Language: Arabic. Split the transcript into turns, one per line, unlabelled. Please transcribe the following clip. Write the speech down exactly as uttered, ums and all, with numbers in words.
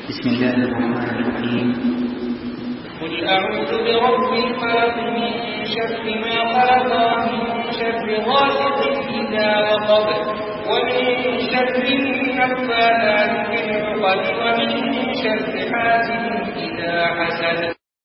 بسم الله الرحمن الرحيم.
قل أعوذ برب الفلق من شر ما خلق ومن شر غاسق إذا وقب ومن شر النفاثات في العقد ومن شر حاسد